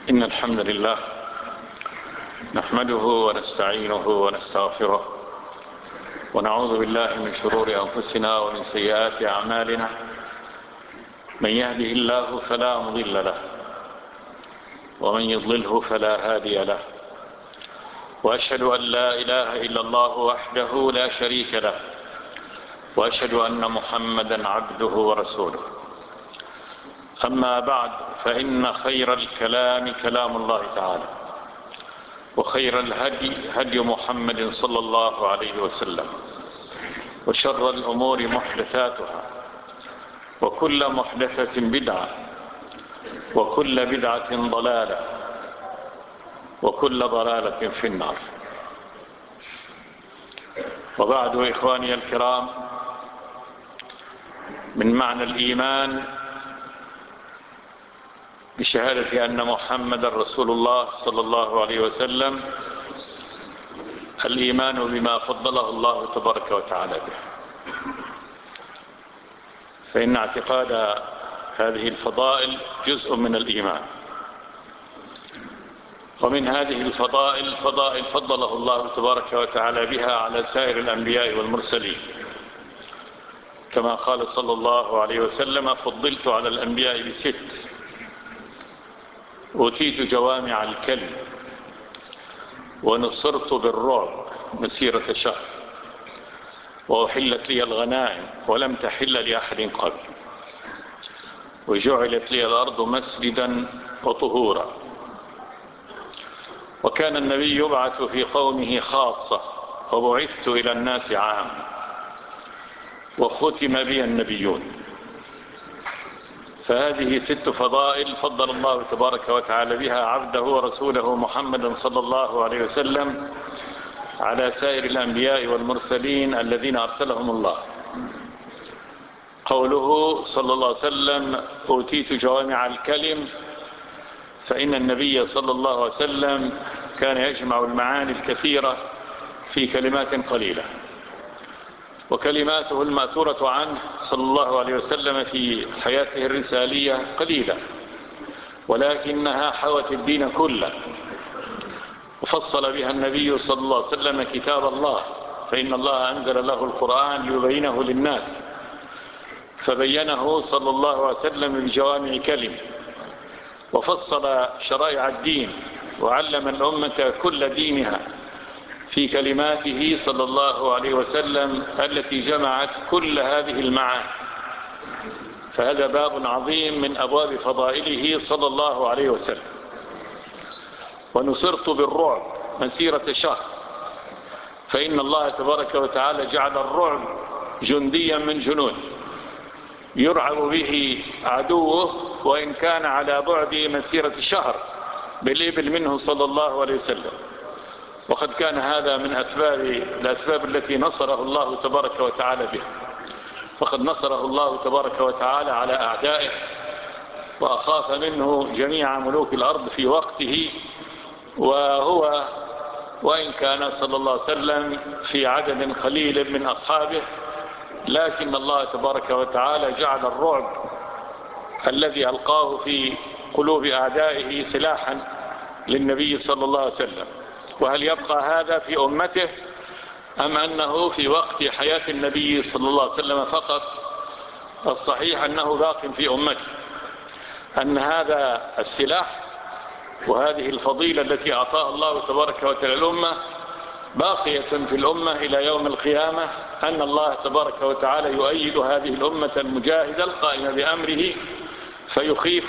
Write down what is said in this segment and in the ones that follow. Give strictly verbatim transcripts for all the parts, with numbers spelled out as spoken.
إن الحمد لله نحمده ونستعينه ونستغفره ونعوذ بالله من شرور أنفسنا ومن سيئات أعمالنا. من يهده الله فلا مضل له ومن يضلله فلا هادي له، وأشهد أن لا إله إلا الله وحده لا شريك له، وأشهد أن محمدا عبده ورسوله. أما بعد، فإن خير الكلام كلام الله تعالى، وخير الهدي هدي محمد صلى الله عليه وسلم، وشر الأمور محدثاتها، وكل محدثة بدعة، وكل بدعة ضلالة، وكل ضلالة في النار. وبعد، إخواني الكرام، من معنى الإيمان بشهادة أن محمد رسول الله صلى الله عليه وسلم الإيمان بما فضله الله تبارك وتعالى به، فإن اعتقاد هذه الفضائل جزء من الإيمان. ومن هذه الفضائل فضائل فضله الله تبارك وتعالى بها على سائر الأنبياء والمرسلين، كما قال صلى الله عليه وسلم: فضلت على الأنبياء بست: أوتيت جوامع الكلم، ونصرت بالرعب مسيرة شهر، وأحلت لي الغنائم ولم تحل لأحد قبل، وجعلت لي الأرض مسجدا وطهورا. وكان النبي يبعث في قومه خاصة، وبعثت إلى الناس عامة، وختم بي النبيون. فهذه ست فضائل فضل الله تبارك وتعالى بها عبده ورسوله محمدا صلى الله عليه وسلم على سائر الأنبياء والمرسلين الذين أرسلهم الله. قوله صلى الله عليه وسلم: أوتيت جوامع الكلم، فإن النبي صلى الله عليه وسلم كان يجمع المعاني الكثيرة في كلمات قليلة، وكلماته المأثورة عنه صلى الله عليه وسلم في حياته الرسالية قليلة، ولكنها حوت الدين كله، وفصل بها النبي صلى الله عليه وسلم كتاب الله، فإن الله أنزل له القرآن ليبينه للناس، فبينه صلى الله عليه وسلم بجوامع كلم، وفصل شرائع الدين، وعلم الأمة كل دينها في كلماته صلى الله عليه وسلم التي جمعت كل هذه المعاني. فهذا باب عظيم من أبواب فضائله صلى الله عليه وسلم. ونصرت بالرعب مسيرة شهر، فإن الله تبارك وتعالى جعل الرعب جنديا من جنود يرعب به عدوه، وإن كان على بعد مسيرة شهر بالإبل منه صلى الله عليه وسلم. وقد كان هذا من أسباب الأسباب التي نصره الله تبارك وتعالى بها، فقد نصره الله تبارك وتعالى على أعدائه، وأخاف منه جميع ملوك الأرض في وقته، وهو وإن كان صلى الله عليه وسلم في عدد قليل من أصحابه، لكن الله تبارك وتعالى جعل الرعب الذي ألقاه في قلوب أعدائه سلاحا للنبي صلى الله عليه وسلم. وهل يبقى هذا في أمته، أم أنه في وقت حياة النبي صلى الله عليه وسلم فقط؟ الصحيح أنه باق في أمته، أن هذا السلاح وهذه الفضيلة التي أعطاها الله تبارك وتعالى الأمة باقية في الأمة إلى يوم القيامة، أن الله تبارك وتعالى يؤيد هذه الأمة المجاهدة القائمة بأمره، فيخيف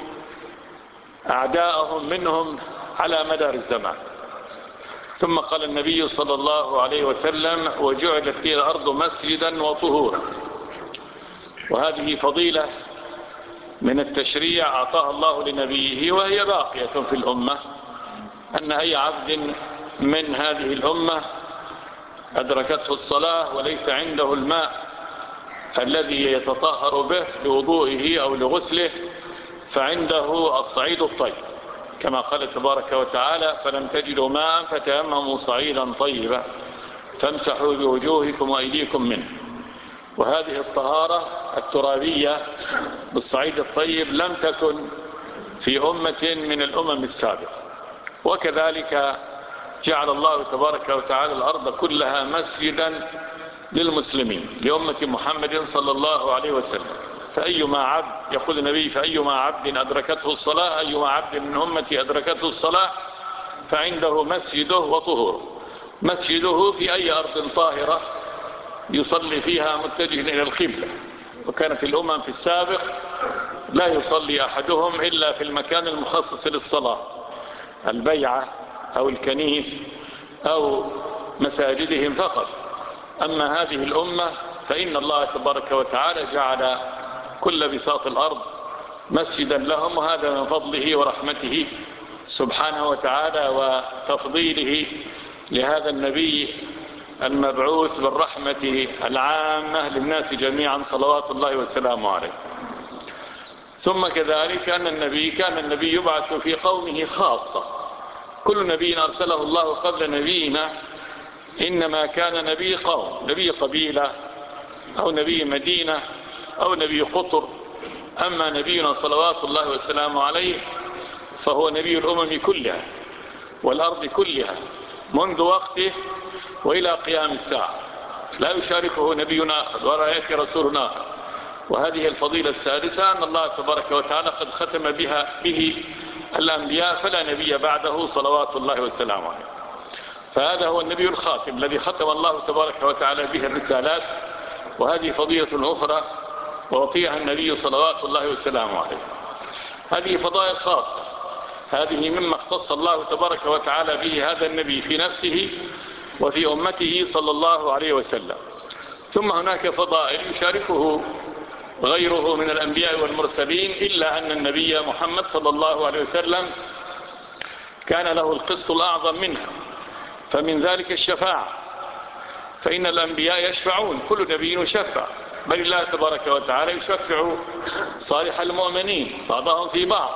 أعداءهم منهم على مدار الزمان. ثم قال النبي صلى الله عليه وسلم: وجعلت لي الأرض مسجدا وطهورا. وهذه فضيلة من التشريع أعطاها الله لنبيه، وهي باقية في الأمة، أن أي عبد من هذه الأمة أدركته الصلاة وليس عنده الماء الذي يتطهر به لوضوئه أو لغسله، فعنده الصعيد الطيب، كما قال تبارك وتعالى: فلم تجدوا ماء فتيمموا صعيدا طيبا فامسحوا بوجوهكم وأيديكم منه. وهذه الطهارة الترابية بالصعيد الطيب لم تكن في أمة من الأمم السابقة. وكذلك جعل الله تبارك وتعالى الأرض كلها مسجدا للمسلمين لأمة محمد صلى الله عليه وسلم. فأيما عبد، يقول النبي، فأيما عبد أدركته الصلاة، أيما عبد من أمتي أدركته الصلاة فعنده مسجده وطهوره. مسجده في أي أرض طاهرة يصلي فيها متجه إلى القبلة. وكانت الأمم في السابق لا يصلي أحدهم إلا في المكان المخصص للصلاة، البيعة أو الكنيس أو مساجدهم فقط. أما هذه الأمة فإن الله تبارك وتعالى جعل كل بساط الأرض مسجدا لهم، وهذا من فضله ورحمته سبحانه وتعالى وتفضيله لهذا النبي المبعوث بالرحمة العامة للناس جميعا صلوات الله وسلامه عليه. ثم كذلك أن النبي كان النبي يبعث في قومه خاصة. كل نبي أرسله الله قبل نبينا إنما كان نبي قوم، نبي قبيلة أو نبي مدينة أو نبي قطر. أما نبينا صلوات الله وسلامه عليه فهو نبي الأمم كلها والأرض كلها منذ وقته وإلى قيام الساعة، لا يشاركه نبي آخر ولا يأتي رسول آخر. وهذه الفضيلة السادسة أن الله تبارك وتعالى قد ختم بها به الأنبياء فلا نبي بعده صلوات الله وسلامه عليه. فهذا هو النبي الخاتم الذي ختم الله تبارك وتعالى به الرسالات، وهذه فضيلة أخرى ووقيها النبي صلوات الله وسلامه عليه. هذه فضائل خاصة، هذه مما اختص الله تبارك وتعالى به هذا النبي في نفسه وفي أمته صلى الله عليه وسلم. ثم هناك فضائل يشاركه غيره من الأنبياء والمرسلين، إلا أن النبي محمد صلى الله عليه وسلم كان له القسط الأعظم منها. فمن ذلك الشفاعة، فإن الأنبياء يشفعون، كل نبي يشفع، بل الله تبارك وتعالى يشفع صالح المؤمنين بعضهم في بعض.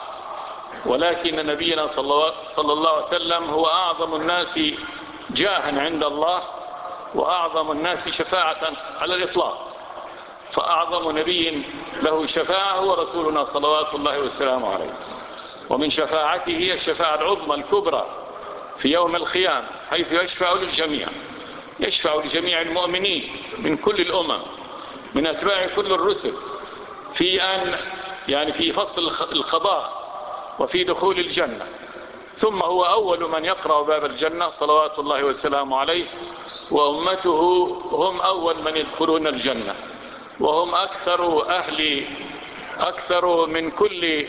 ولكن نبينا صلى الله عليه وسلم هو أعظم الناس جاها عند الله وأعظم الناس شفاعة على الإطلاق. فأعظم نبي له شفاعة هو رسولنا صلوات الله والسلام عليه. ومن شفاعته هي الشفاعة العظمى الكبرى في يوم القيامة، حيث يشفع للجميع، يشفع لجميع المؤمنين من كل الأمم من أتباع كل الرسل في أن يعني في فصل القضاء وفي دخول الجنة. ثم هو أول من يقرأ باب الجنة صلوات الله والسلام عليه، وأمته هم أول من يدخلون الجنة، وهم أكثر أهل أكثر من كل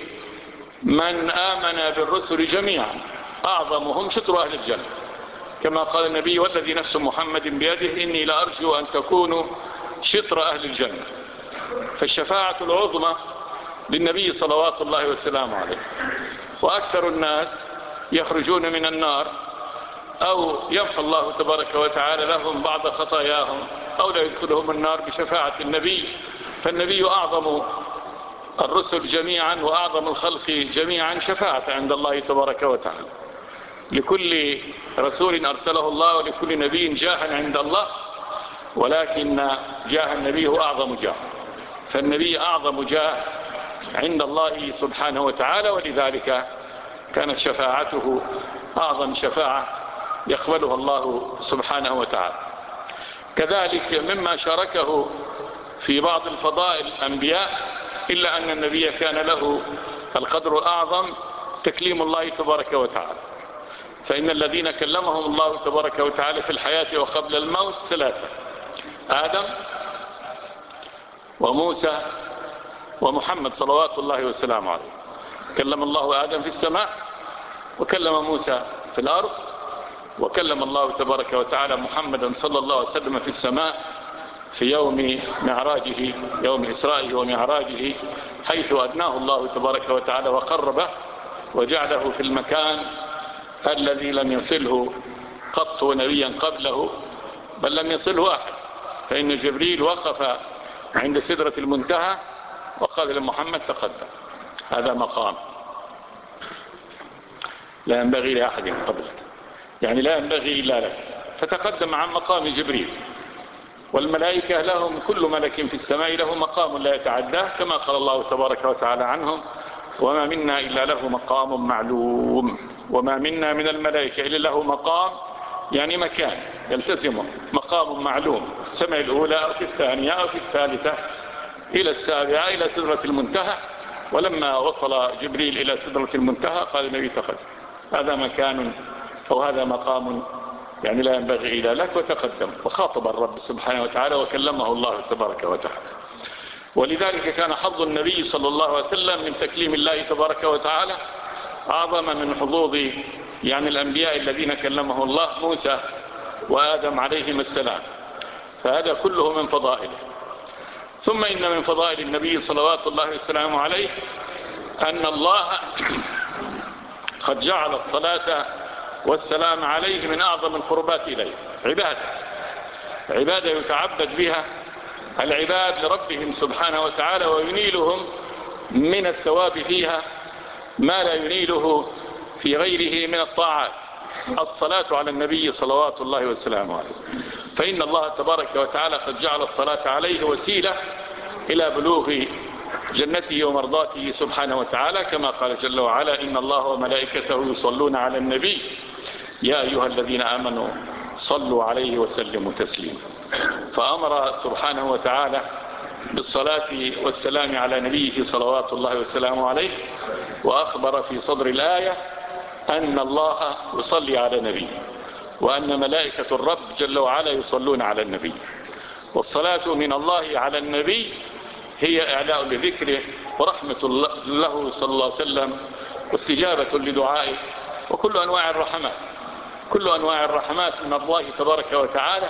من آمن بالرسل جميعا، أعظمهم شطر أهل الجنة، كما قال النبي: والذي نفس محمد بيده إني لأرجو أن تكونوا شطر أهل الجنة. فالشفاعة العظمى للنبي صلوات الله والسلام عليه. وأكثر الناس يخرجون من النار أو يمحو الله تبارك وتعالى لهم بعض خطاياهم أو لا يدخلهم النار بشفاعة النبي. فالنبي أعظم الرسل جميعا وأعظم الخلق جميعا شفاعة عند الله تبارك وتعالى. لكل رسول أرسله الله ولكل نبي جاها عند الله، ولكن جاه النبي هو أعظم جاه، فالنبي أعظم جاه عند الله سبحانه وتعالى، ولذلك كانت شفاعته أعظم شفاعة يقبلها الله سبحانه وتعالى. كذلك مما شاركه في بعض الفضائل الأنبياء، إلا أن النبي كان له القدر الأعظم تكليم الله تبارك وتعالى. فإن الذين كلمهم الله تبارك وتعالى في الحياة وقبل الموت ثلاثة: آدم وموسى ومحمد صلوات الله وسلامه عليه. كلم الله آدم في السماء، وكلم موسى في الأرض، وكلم الله تبارك وتعالى محمدا صلى الله عليه وسلم في السماء في يوم معراجه، يوم إسرائه ومعراجه، حيث أدناه الله تبارك وتعالى وقربه وجعله في المكان الذي لم يصله قط نبيا قبله، بل لم يصله أحد. فإن جبريل وقف عند سدرة المنتهى وقال لمحمد: تقدم، هذا مقام لا ينبغي لأحد قبلك، يعني لا ينبغي إلا لك، فتقدم عن مقام جبريل. والملائكة لهم كل ملك في السماء له مقام لا يتعداه، كما قال الله تبارك وتعالى عنهم: وما منا إلا له مقام معلوم. وما منا من الملائكة إلا له مقام، يعني مكان يلتزمه، مقام معلوم، السماء الأولى أو في الثانية أو في الثالثة إلى السابعة إلى سدرة المنتهى. ولما وصل جبريل إلى سدرة المنتهى قال النبي تقدم، هذا مكان أو هذا مقام يعني لا ينبغي إلا لك، وتقدم وخاطب الرب سبحانه وتعالى وكلمه الله تبارك وتعالى. ولذلك كان حظ النبي صلى الله عليه وسلم من تكليم الله تبارك وتعالى أعظم من حظوظ يعني الأنبياء الذين كلمه الله موسى وآدم عليهم السلام. فهذا كله من فضائله. ثم إن من فضائل النبي صلوات الله وسلامه عليه أن الله قد جعل الصلاة والسلام عليه من أعظم القربات إليه، عبادة عبادة يتعبد بها العباد لربهم سبحانه وتعالى، وينيلهم من الثواب فيها ما لا ينيله في غيره من الطاعات. الصلاة على النبي صلوات الله وسلامه عليه، فإن الله تبارك وتعالى قد جعل الصلاة عليه وسيلة إلى بلوغ جنته ومرضاته سبحانه وتعالى، كما قال جل وعلا إن الله وملائكته يصلون على النبي يا أيها الذين آمنوا صلوا عليه وسلموا تسليما. فأمر سبحانه وتعالى بالصلاة والسلام على نبيه صلوات الله وسلامه عليه، وأخبر في صدر الآية أن الله يصلي على نبيه، وأن ملائكة الرب جل وعلا يصلون على النبي. والصلاة من الله على النبي هي إعلاء لذكره ورحمة له صلى الله عليه وسلم واستجابة لدعائه، وكل أنواع الرحمات كل أنواع الرحمات من الله تبارك وتعالى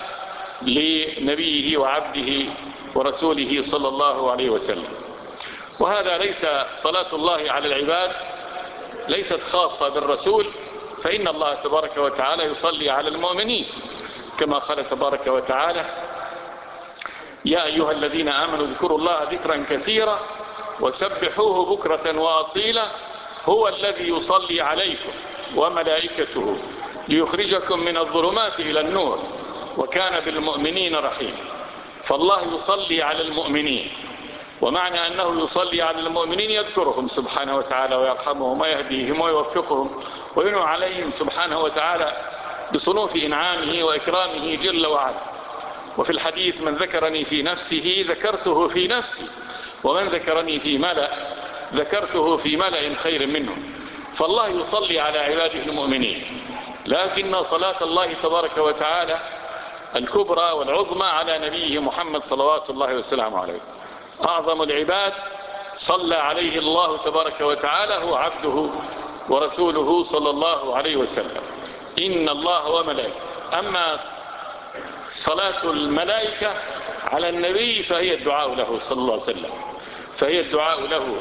لنبيه وعبده ورسوله صلى الله عليه وسلم. وهذا ليس صلاة الله على العباد ليست خاصة بالرسول، فإن الله تبارك وتعالى يصلي على المؤمنين كما قال تبارك وتعالى يا أيها الذين آمنوا اذكروا الله ذكرا كثيرا وسبحوه بكرة وأصيلا هو الذي يصلي عليكم وملائكته ليخرجكم من الظلمات إلى النور وكان بالمؤمنين رحيما. فالله يصلي على المؤمنين، ومعنى أنه يصلي على المؤمنين يذكرهم سبحانه وتعالى ويرحمهم ويهديهم ويوفقهم وينعم عليهم سبحانه وتعالى بصنوف إنعامه وإكرامه جل وعلا. وفي الحديث من ذكرني في نفسه ذكرته في نفسي، ومن ذكرني في ملأ ذكرته في ملأ خير منه. فالله يصلي على عباده المؤمنين، لكن صلاة الله تبارك وتعالى الكبرى والعظمى على نبيه محمد صلوات الله وسلامه عليه. أعظم العباد صلى عليه الله تبارك وتعالى هو عبده ورسوله صلى الله عليه وسلم إن الله وملائكته. أما صلاة الملائكة على النبي فهي الدعاء له صلى الله عليه وسلم، فهي الدعاء له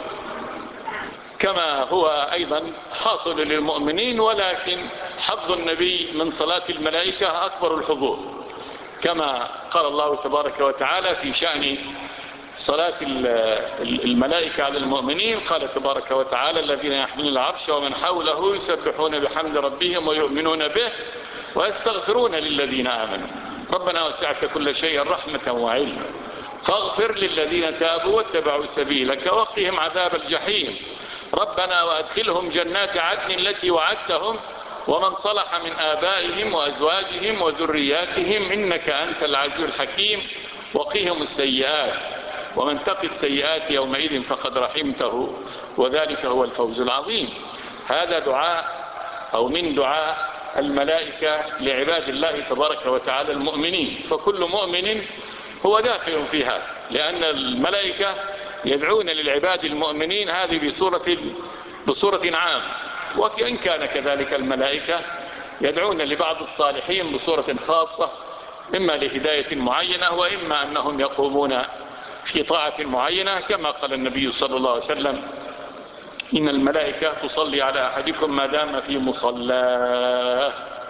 كما هو أيضا حاصل للمؤمنين، ولكن حظ النبي من صلاة الملائكة أكبر الحظوظ، كما قال الله تبارك وتعالى في شأن صلاة الملائكة على المؤمنين. قال تبارك وتعالى الذين يحملون العرش ومن حوله يسبحون بحمد ربهم ويؤمنون به ويستغفرون للذين آمنوا ربنا وسعت كل شيء رحمة وعلما فاغفر للذين تابوا واتبعوا سبيلك وقهم عذاب الجحيم ربنا وأدخلهم جنات عدن التي وعدتهم ومن صلح من آبائهم وأزواجهم وذرياتهم إنك أنت العزيز الحكيم وقهم السيئات ومن تق السيئات يومئذ فقد رحمته وذلك هو الفوز العظيم. هذا دعاء أو من دعاء الملائكة لعباد الله تبارك وتعالى المؤمنين، فكل مؤمن هو داخل في هذا، لأن الملائكة يدعون للعباد المؤمنين هذه بصورة, بصورة عام، وإن كان كذلك الملائكة يدعون لبعض الصالحين بصورة خاصة، إما لهداية معينة وإما أنهم يقومون في طاعة معينة، كما قال النبي صلى الله عليه وسلم إن الملائكة تصلي على أحدكم ما دام في مصلاه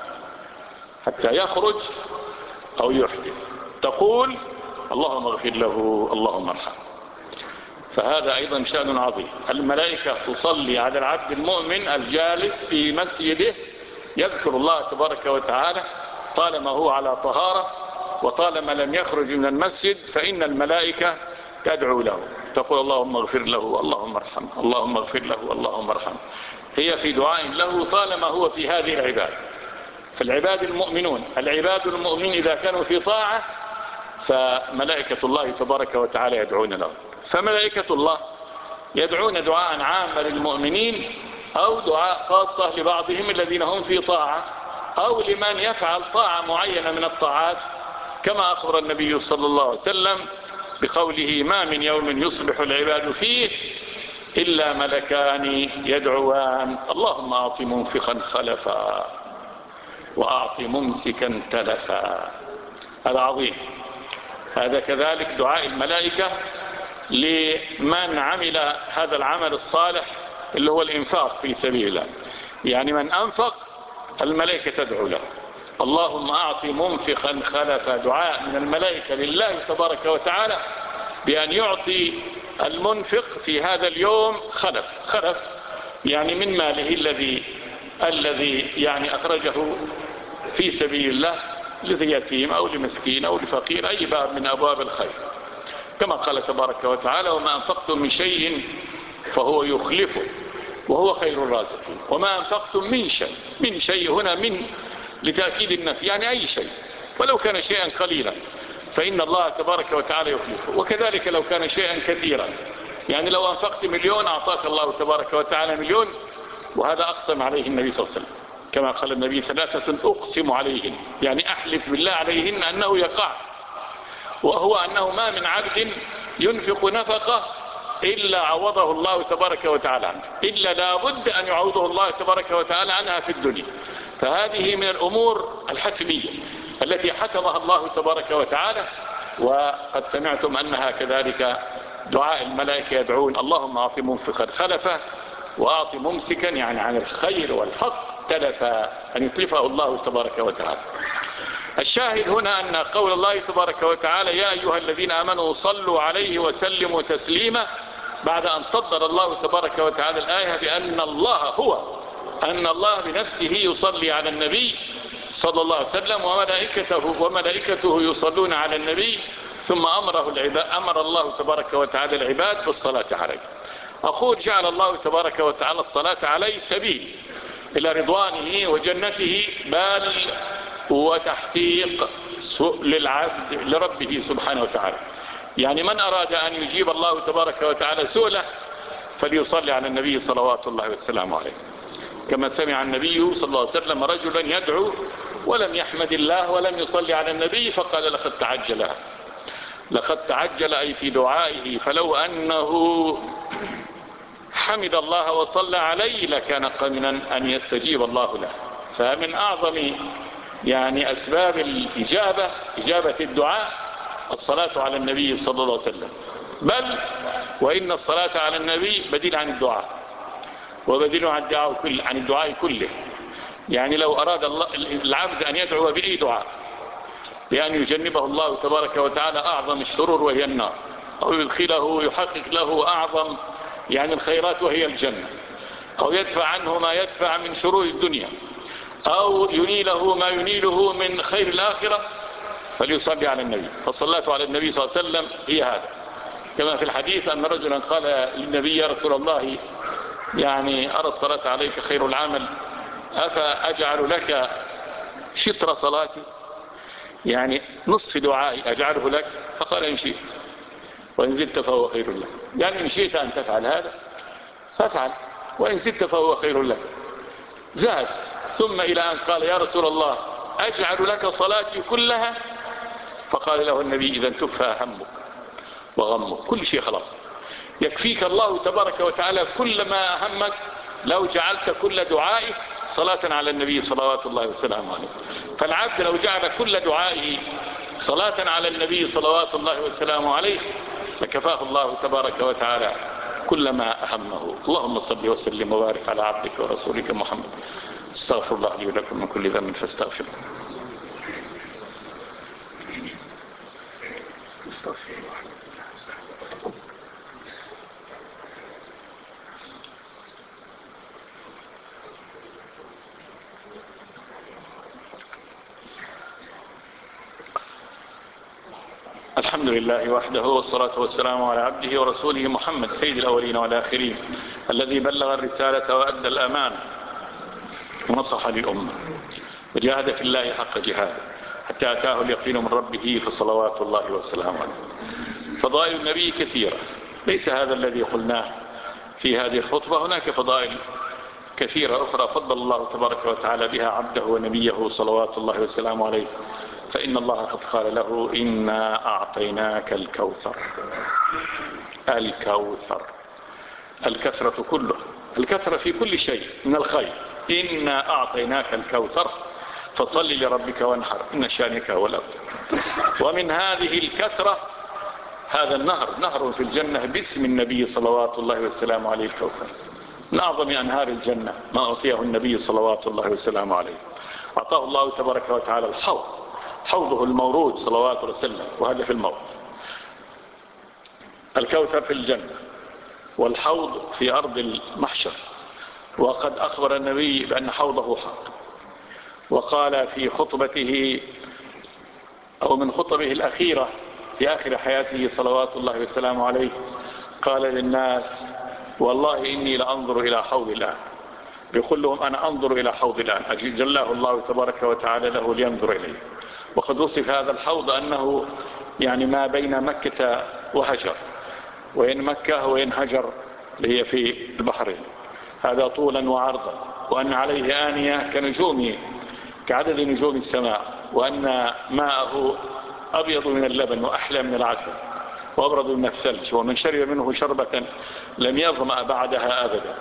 حتى يخرج أو يحدث تقول اللهم اغفر له اللهم ارحمه. فهذا أيضا شأن عظيم. الملائكة تصلي على العبد المؤمن الجالس في مسجده يذكر الله تبارك وتعالى طالما هو على طهارة وطالما لم يخرج من المسجد، فإن الملائكة تدعو له. تقول اللهم اغفر له اللهم ارحمه اللهم اغفر له اللهم ارحمه. هي في دعاء له طالما هو في هذه العباد. فالعباد المؤمنون العباد المؤمنين إذا كانوا في طاعة فملائكة الله تبارك وتعالى يدعون له. فملائكة الله يدعون دعاء عاما للمؤمنين أو دعاء خاصة لبعضهم الذين هم في طاعة أو لمن يفعل طاعة معينة من الطاعات، كما أخبر النبي صلى الله عليه وسلم بقوله ما من يوم يصبح العباد فيه إلا ملكان يدعوان اللهم أعط منفقا خلفا وأعط ممسكا تلفا. هذا عظيم. هذا كذلك دعاء الملائكة لمن عمل هذا العمل الصالح اللي هو الإنفاق في سبيل الله. يعني من أنفق الملائكة تدعو له اللهم أعط منفقا خلفا. دعاء من الملائكة لله تبارك وتعالى بأن يعطي المنفق في هذا اليوم خلف. خلف يعني من ماله الذي الذي يعني أخرجه في سبيل الله لذي يتيم أو لمسكين أو لفقير، أي باب من أبواب الخير، كما قال تبارك وتعالى وما أنفقتم من شيء فهو يخلفه وهو خير الرازقين. وما أنفقتم من شيء، من شيء هنا من لتأكيد النفي، يعني أي شيء ولو كان شيئا قليلا فإن الله تبارك وتعالى يخلفه. وكذلك لو كان شيئا كثيرا، يعني لو أنفقت مليون أعطاك الله تبارك وتعالى مليون. وهذا أقسم عليه النبي صلى الله عليه وسلم كما قال النبي ثلاثة أقسم عليهن، يعني أحلف بالله عليهن أنه يقع، وهو أنه ما من عبد ينفق نفقه إلا عوضه الله تبارك وتعالى عنه، إلا لابد أن يعوضه الله تبارك وتعالى عنها في الدنيا. فهذه من الأمور الحتمية التي حكمها الله تبارك وتعالى. وقد سمعتم أنها كذلك دعاء الملائكة يدعون اللهم أعط منفقا خلفا وأعط ممسكا يعني عن الخير والحق تلفا، أن يتلفه الله تبارك وتعالى. الشاهد هنا أن قول الله تبارك وتعالى يا أيها الذين آمنوا صلوا عليه وسلموا تسليما، بعد أن صدر الله تبارك وتعالى الآية بأن الله هو أن الله بنفسه يصلي على النبي صلى الله عليه وسلم وملائكته وملائكته يصلون على النبي، ثم أمره العباد أمر الله تبارك وتعالى العباد بالصلاة عليه. أقول جعل الله تبارك وتعالى الصلاة عليه سبيل إلى رضوانه وجنته، بل وتحقيق للعبد لربه سبحانه وتعالى. يعني من أراد أن يجيب الله تبارك وتعالى سؤله فليصلي على النبي صلوات الله والسلام عليه، كما سمع النبي صلى الله عليه وسلم رجلا يدعو ولم يحمد الله ولم يصلي على النبي فقال لقد تعجل لقد تعجل أي في دعائه، فلو أنه حمد الله وصلى عليه لكان قمنا أن يستجيب الله له. فمن أعظم يعني أسباب الإجابة إجابة الدعاء الصلاة على النبي صلى الله عليه وسلم، بل وإن الصلاة على النبي بديل عن الدعاء وبديل عن الدعاء كل عن الدعاء كله. يعني لو أراد الله العبد أن يدعو بأي دعاء بأن يجنبه الله تبارك وتعالى أعظم الشرور وهي النار، أو يدخله يحقق له أعظم يعني الخيرات وهي الجنة، أو يدفع عنه ما يدفع من شرور الدنيا، أو ينيله ما ينيله من خير الآخرة، فليصلي على النبي. فالصلاة على النبي صلى الله عليه وسلم هي هذا، كما في الحديث أن رجلا قال للنبي يا رسول الله يعني أرى الصلاة عليك خير العمل أفأجعل لك شطر صلاتي، يعني نصف دعائي أجعله لك؟ فقال إن شئت وإن زدت فهو خير لك. يعني إن شئت أن تفعل هذا فافعل وإن زدت فهو خير لك. زاد ثم إلى أن قال يا رسول الله أجعل لك صلاتي كلها؟ فقال له النبي إذا تكفى همك وغمك، كل شيء خلاص يكفيك الله تبارك وتعالى كل ما أهمك لو جعلت كل دعائك صلاة على النبي صلوات الله وسلامه عليه. فالعبد لو جعل كل دعائه صلاة على النبي صلوات الله وسلامه عليه لكفاه الله تبارك وتعالى كل ما أهمه. اللهم صل وسلم وبارك على عبدك ورسولك محمد. استغفر الله لي ولكم من كل ذنب فاستغفروه. الحمد لله وحده، والصلاة والسلام على عبده ورسوله محمد سيد الأولين والآخرين، الذي بلغ الرسالة وأدى الأمانة ونصح للأمة وجاهد في الله حق جهاده حتى أتاه اليقين من ربه، فصلوات الله وسلامه عليه. فضائل النبي كثيرة، ليس هذا الذي قلناه في هذه الخطبة، هناك فضائل كثيرة أخرى فضل الله تبارك وتعالى بها عبده ونبيه صلوات الله وسلامه عليه. فإن الله قد قال له: إنا أعطيناك الكوثر. الكوثر، الكثرة كله، الكثرة في كل شيء من الخير. إنا أعطيناك الكوثر فصل لربك وانحر إن شانك هو الأبتر. ومن هذه الكثرة هذا النهر، نهر في الجنة باسم النبي صلوات الله وسلامه عليه، الكوثر، من أعظم أنهار الجنة ما أعطيه النبي صلوات الله وسلامه عليه. أعطاه الله تبارك وتعالى الحوض، حوضه المورود صلوات الله وسلم، وهذا في الموت. الكوثر في الجنة والحوض في أرض المحشر. وقد أخبر النبي بأن حوضه حق، وقال في خطبته أو من خطبه الأخيرة في آخر حياته صلوات الله وسلامه عليه، قال للناس: والله إني لأنظر إلى حوض الآن. يقول لهم: أنا أنظر إلى حوض الآن. جلاه الله تبارك وتعالى له لينظر إليه. وقد وصف هذا الحوض أنه يعني ما بين مكة وهجر، وإن مكة وإن هجر اللي هي في البحرين، هذا طولا وعرضا، وأن عليه آنية كنجوم كعدد نجوم السماء، وأن ماءه أبيض من اللبن وأحلى من العسل وأبرد من الثلج، ومن شرب منه شربة لم يظمأ بعدها أبدا.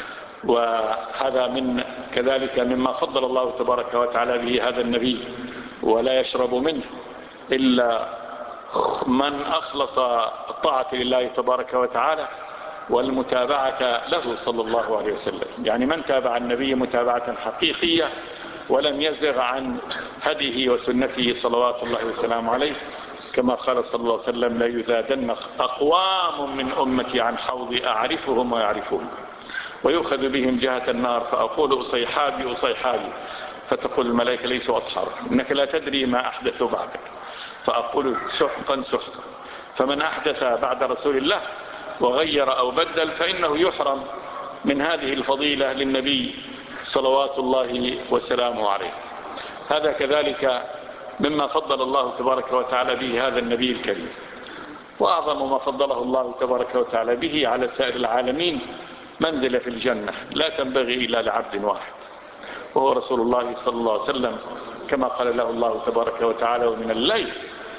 وهذا من كذلك مما فضل الله تبارك وتعالى به هذا النبي، ولا يشرب منه إلا من أخلص الطاعة لله تبارك وتعالى والمتابعة له صلى الله عليه وسلم، يعني من تابع النبي متابعة حقيقية ولم يزغ عن هديه وسنته صلوات الله وسلامه عليه، كما قال صلى الله عليه وسلم: لا يذادن أقوام من أمتي عن حوضي أعرفهم ويعرفون ويؤخذ بهم جهة النار، فأقول أصيحابي أصيحابي، فتقول الملائكة: ليسوا أصحاب، إنك لا تدري ما أحدثوا بعدك، فأقول سحقا سحقا. فمن أحدث بعد رسول الله وغير أو بدل فإنه يحرم من هذه الفضيلة للنبي صلوات الله وسلامه عليه. هذا كذلك مما فضل الله تبارك وتعالى به هذا النبي الكريم. وأعظم ما فضله الله تبارك وتعالى به على سائر العالمين منزلة في الجنة لا تنبغي إلا لعبد واحد، وهو رسول الله صلى الله عليه وسلم، كما قال له الله تبارك وتعالى: ومن الليل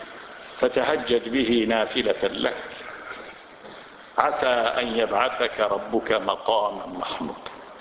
فتهجد به نافلة لك عسى أن يبعثك ربك مقاما محمود.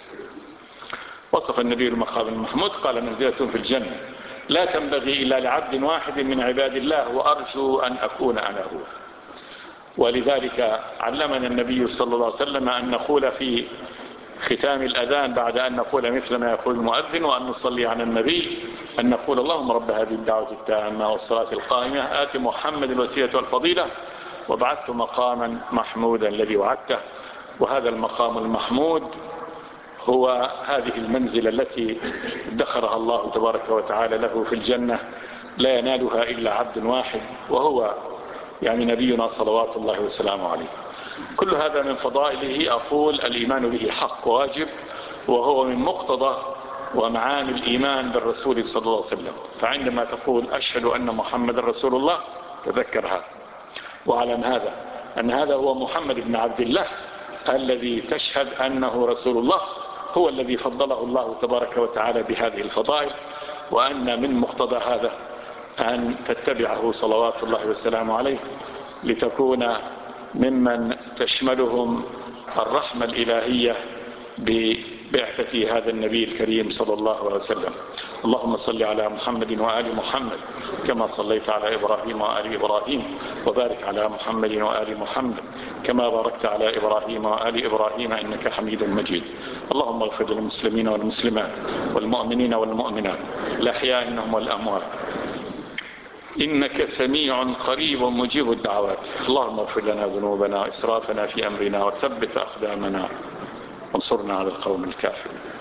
وصف النبي المقام المحمود، قال: منزلة في الجنة لا تنبغي إلا لعبد واحد من عباد الله، وأرجو أن أكون أنا هو. ولذلك علمنا النبي صلى الله عليه وسلم أن نقول في ختام الأذان بعد أن نقول مثل ما يقول المؤذن وأن نصلي على النبي، أن نقول: اللهم رب هذه الدعوة التامة والصلاة القائمة آت محمد الوسيلة والفضيلة وابعثه مقاما محمودا الذي وعدته. وهذا المقام المحمود هو هذه المنزلة التي ادخرها الله تبارك وتعالى له في الجنة، لا ينالها إلا عبد واحد، وهو يعني نبينا صلوات الله وسلامه عليه. كل هذا من فضائله. أقول: الإيمان به حق واجب، وهو من مقتضى ومعاني الإيمان بالرسول صلى الله عليه وسلم. فعندما تقول أشهد أن محمد رسول الله، تذكر هذا وعلم هذا أن هذا هو محمد بن عبد الله الذي تشهد أنه رسول الله، هو الذي فضله الله تبارك وتعالى بهذه الفضائل، وأن من مقتضى هذا أن تتبعه صلوات الله وسلامه عليه لتكون ممن تشملهم الرحمة الإلهية ببعثة هذا النبي الكريم صلى الله عليه وسلم. اللهم صل على محمد وآل محمد كما صليت على إبراهيم وآل إبراهيم، وبارك على محمد وآل محمد كما باركت على إبراهيم وآل إبراهيم إنك حميد مجيد. اللهم اغفر للمسلمين والمسلمات والمؤمنين والمؤمنات الأحياء منهم والأموات، إنك سميع قريب مجيب الدعوات. اللهم اغفر لنا ذنوبنا وإسرافنا في أمرنا وثبت أقدامنا وانصرنا على القوم الكافرين.